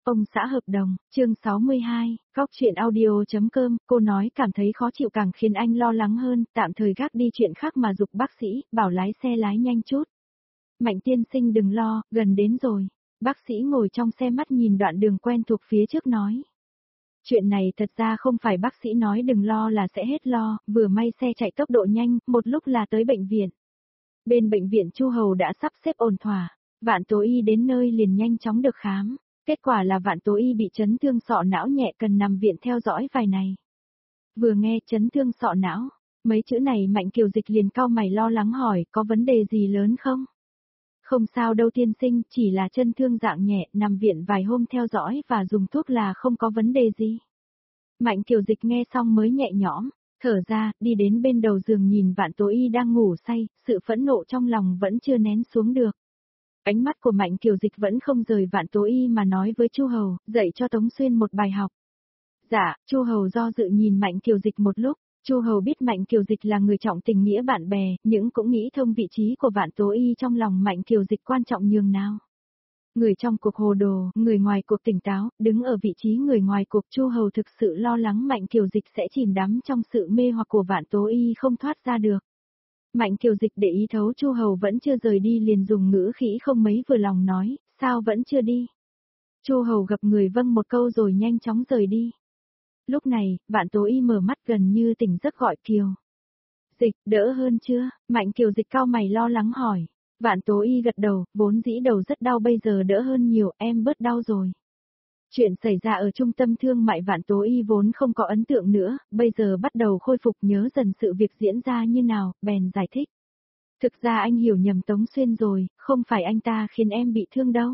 Ông xã hợp đồng, chương 62, góc chuyện audio.com, cô nói cảm thấy khó chịu càng khiến anh lo lắng hơn, tạm thời gác đi chuyện khác mà giục bác sĩ, bảo lái xe lái nhanh chút. Mạnh tiên sinh đừng lo, gần đến rồi. Bác sĩ ngồi trong xe mắt nhìn đoạn đường quen thuộc phía trước nói. Chuyện này thật ra không phải bác sĩ nói đừng lo là sẽ hết lo, vừa may xe chạy tốc độ nhanh, một lúc là tới bệnh viện. Bên bệnh viện Chu Hầu đã sắp xếp ổn thỏa, Vạn Tố Y đến nơi liền nhanh chóng được khám. Kết quả là Vạn Tố Y bị chấn thương sọ não nhẹ cần nằm viện theo dõi vài ngày. Vừa nghe chấn thương sọ não, mấy chữ này Mạnh Kiều Dịch liền cau mày lo lắng hỏi có vấn đề gì lớn không? Không sao đâu tiên sinh, chỉ là chân thương dạng nhẹ, nằm viện vài hôm theo dõi và dùng thuốc là không có vấn đề gì. Mạnh Kiều Dịch nghe xong mới nhẹ nhõm, thở ra, đi đến bên đầu giường nhìn Vạn Tố Y đang ngủ say, sự phẫn nộ trong lòng vẫn chưa nén xuống được. Ánh mắt của Mạnh Kiều Dịch vẫn không rời Vạn Tố Y mà nói với Chu Hầu, dạy cho Tống Xuyên một bài học. Dạ, Chu Hầu do dự nhìn Mạnh Kiều Dịch một lúc, Chu Hầu biết Mạnh Kiều Dịch là người trọng tình nghĩa bạn bè, nhưng cũng nghĩ thông vị trí của Vạn Tố Y trong lòng Mạnh Kiều Dịch quan trọng nhường nào. Người trong cuộc hồ đồ, người ngoài cuộc tỉnh táo, đứng ở vị trí người ngoài cuộc Chu Hầu thực sự lo lắng Mạnh Kiều Dịch sẽ chìm đắm trong sự mê hoặc của Vạn Tố Y không thoát ra được. Mạnh Kiều Dịch để ý thấu Chu Hầu vẫn chưa rời đi liền dùng ngữ khí không mấy vừa lòng nói, sao vẫn chưa đi? Chu Hầu gặp người vâng một câu rồi nhanh chóng rời đi. Lúc này, Vạn Tố Y mở mắt gần như tỉnh giấc gọi Kiều. Dịch, đỡ hơn chưa? Mạnh Kiều Dịch cau mày lo lắng hỏi. Vạn Tố Y gật đầu, vốn dĩ đầu rất đau bây giờ đỡ hơn nhiều, em bớt đau rồi. Chuyện xảy ra ở trung tâm thương mại Vạn Tố Y vốn không có ấn tượng nữa, bây giờ bắt đầu khôi phục nhớ dần sự việc diễn ra như nào, bèn giải thích. Thực ra anh hiểu nhầm Tống Xuyên rồi, không phải anh ta khiến em bị thương đâu.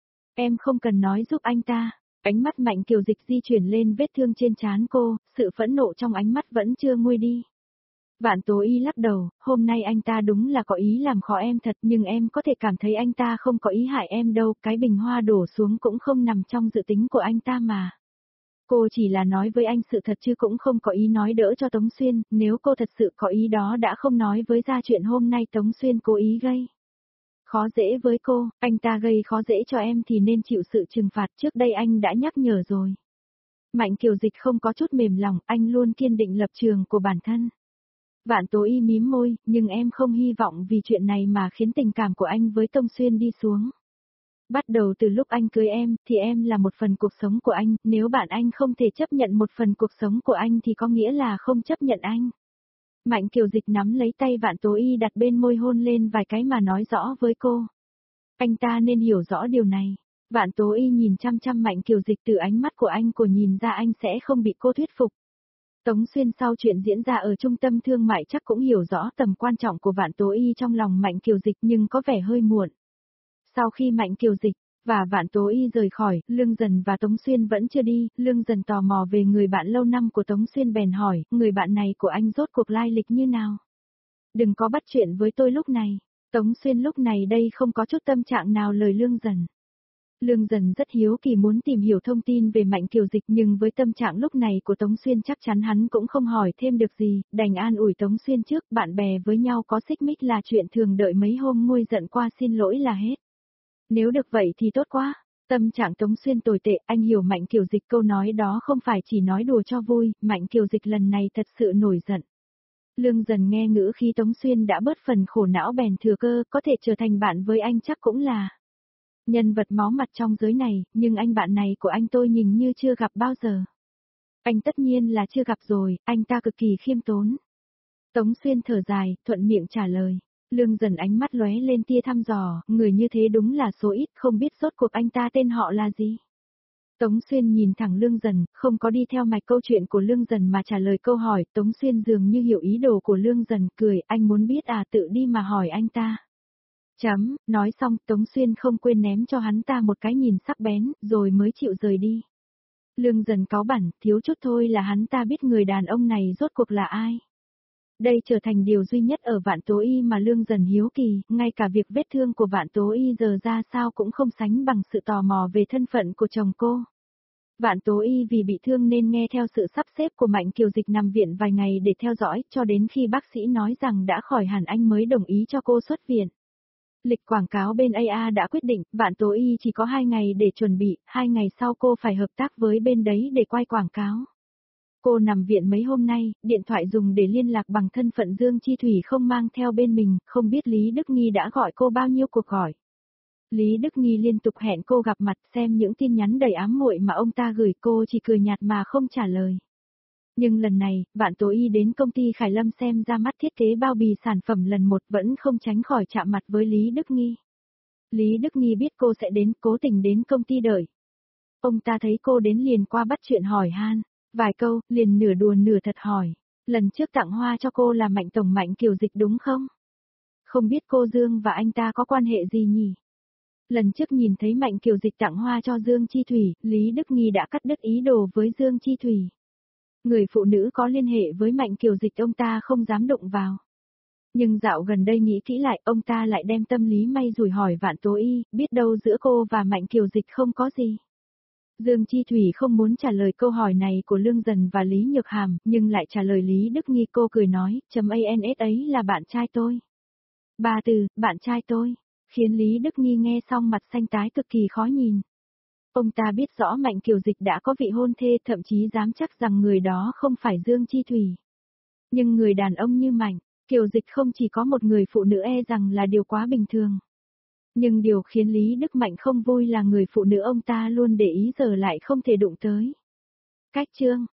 Em không cần nói giúp anh ta. Ánh mắt Mạnh Kiều Dịch di chuyển lên vết thương trên trán cô, sự phẫn nộ trong ánh mắt vẫn chưa nguôi đi. Vạn Tố Y lắc đầu, hôm nay anh ta đúng là có ý làm khó em thật nhưng em có thể cảm thấy anh ta không có ý hại em đâu, cái bình hoa đổ xuống cũng không nằm trong dự tính của anh ta mà. Cô chỉ là nói với anh sự thật chứ cũng không có ý nói đỡ cho Tống Xuyên, nếu cô thật sự có ý đó đã không nói với ra chuyện hôm nay Tống Xuyên cố ý gây. Khó dễ với cô, anh ta gây khó dễ cho em thì nên chịu sự trừng phạt trước đây anh đã nhắc nhở rồi. Mạnh Kiều Dịch không có chút mềm lòng, anh luôn kiên định lập trường của bản thân. Vạn Tố Y mím môi, nhưng em không hy vọng vì chuyện này mà khiến tình cảm của anh với Tống Xuyên đi xuống. Bắt đầu từ lúc anh cưới em, thì em là một phần cuộc sống của anh, nếu bạn anh không thể chấp nhận một phần cuộc sống của anh thì có nghĩa là không chấp nhận anh. Mạnh Kiều Dịch nắm lấy tay Vạn Tố Y đặt bên môi hôn lên vài cái mà nói rõ với cô. Anh ta nên hiểu rõ điều này. Vạn Tố Y nhìn chăm chăm Mạnh Kiều Dịch từ ánh mắt của anh cô nhìn ra anh sẽ không bị cô thuyết phục. Tống Xuyên sau chuyện diễn ra ở trung tâm thương mại chắc cũng hiểu rõ tầm quan trọng của Vạn Tố Y trong lòng Mạnh Kiều Dịch nhưng có vẻ hơi muộn. Sau khi Mạnh Kiều Dịch và Vạn Tố Y rời khỏi, Lương Dần và Tống Xuyên vẫn chưa đi, Lương Dần tò mò về người bạn lâu năm của Tống Xuyên bèn hỏi, người bạn này của anh rốt cuộc lai lịch như nào? Đừng có bắt chuyện với tôi lúc này. Tống Xuyên lúc này đây không có chút tâm trạng nào lời Lương Dần. Lương Dần rất hiếu kỳ muốn tìm hiểu thông tin về Mạnh Kiều Dịch nhưng với tâm trạng lúc này của Tống Xuyên chắc chắn hắn cũng không hỏi thêm được gì, đành an ủi Tống Xuyên trước, bạn bè với nhau có xích mích là chuyện thường, đợi mấy hôm nguôi giận qua xin lỗi là hết. Nếu được vậy thì tốt quá. Tâm trạng Tống Xuyên tồi tệ, anh hiểu Mạnh Kiều Dịch câu nói đó không phải chỉ nói đùa cho vui, Mạnh Kiều Dịch lần này thật sự nổi giận. Lương Dần nghe ngữ khí Tống Xuyên đã bớt phần khổ não bèn thừa cơ, có thể trở thành bạn với anh chắc cũng là nhân vật máu mặt trong giới này, nhưng anh bạn này của anh tôi nhìn như chưa gặp bao giờ. Anh tất nhiên là chưa gặp rồi, anh ta cực kỳ khiêm tốn. Tống Xuyên thở dài, thuận miệng trả lời. Lương Dần ánh mắt lóe lên tia thăm dò, người như thế đúng là số ít, không biết rốt cuộc anh ta tên họ là gì. Tống Xuyên nhìn thẳng Lương Dần, không có đi theo mạch câu chuyện của Lương Dần mà trả lời câu hỏi, Tống Xuyên dường như hiểu ý đồ của Lương Dần, cười, anh muốn biết à, tự đi mà hỏi anh ta. Nói xong Tống Xuyên không quên ném cho hắn ta một cái nhìn sắc bén, rồi mới chịu rời đi. Lương Dần cáu bẳn, thiếu chút thôi là hắn ta biết người đàn ông này rốt cuộc là ai. Đây trở thành điều duy nhất ở Vạn Tố Y mà Lương Dần hiếu kỳ, ngay cả việc vết thương của Vạn Tố Y giờ ra sao cũng không sánh bằng sự tò mò về thân phận của chồng cô. Vạn Tố Y vì bị thương nên nghe theo sự sắp xếp của Mạnh Kiều Dịch nằm viện vài ngày để theo dõi, cho đến khi bác sĩ nói rằng đã khỏi hẳn anh mới đồng ý cho cô xuất viện. Lịch quảng cáo bên AA đã quyết định, Vạn Tố Y chỉ có 2 ngày để chuẩn bị, 2 ngày sau cô phải hợp tác với bên đấy để quay quảng cáo. Cô nằm viện mấy hôm nay, điện thoại dùng để liên lạc bằng thân phận Dương Chi Thủy không mang theo bên mình, không biết Lý Đức Nghi đã gọi cô bao nhiêu cuộc gọi. Lý Đức Nghi liên tục hẹn cô gặp mặt xem những tin nhắn đầy ám muội mà ông ta gửi, cô chỉ cười nhạt mà không trả lời. Nhưng lần này, Vạn Tố Y đến công ty Khải Lâm xem ra mắt thiết kế bao bì sản phẩm lần một vẫn không tránh khỏi chạm mặt với Lý Đức Nghi. Lý Đức Nghi biết cô sẽ đến, cố tình đến công ty đợi. Ông ta thấy cô đến liền qua bắt chuyện hỏi han. Vài câu, liền nửa đùa nửa thật hỏi. Lần trước tặng hoa cho cô là Mạnh Tổng Mạnh Kiều Dịch đúng không? Không biết cô Dương và anh ta có quan hệ gì nhỉ? Lần trước nhìn thấy Mạnh Kiều Dịch tặng hoa cho Dương Chi Thủy, Lý Đức Nghi đã cắt đứt ý đồ với Dương Chi Thủy. Người phụ nữ có liên hệ với Mạnh Kiều Dịch ông ta không dám đụng vào. Nhưng dạo gần đây nghĩ kỹ lại, ông ta lại đem tâm lý may rủi hỏi Vạn Tố Y, biết đâu giữa cô và Mạnh Kiều Dịch không có gì. Dương Chi Thủy không muốn trả lời câu hỏi này của Lương Dần và Lý Nhược Hàm, nhưng lại trả lời Lý Đức Nghi. Cô cười nói, ANS ấy là bạn trai tôi. 3 từ, bạn trai tôi, khiến Lý Đức Nghi nghe xong mặt xanh tái cực kỳ khó nhìn. Ông ta biết rõ Mạnh Kiều Dịch đã có vị hôn thê, thậm chí dám chắc rằng người đó không phải Dương Chi Thủy. Nhưng người đàn ông như Mạnh Kiều Dịch không chỉ có một người phụ nữ e rằng là điều quá bình thường. Nhưng điều khiến Lý Đức Mạnh không vui là người phụ nữ ông ta luôn để ý giờ lại không thể đụng tới. Cách chương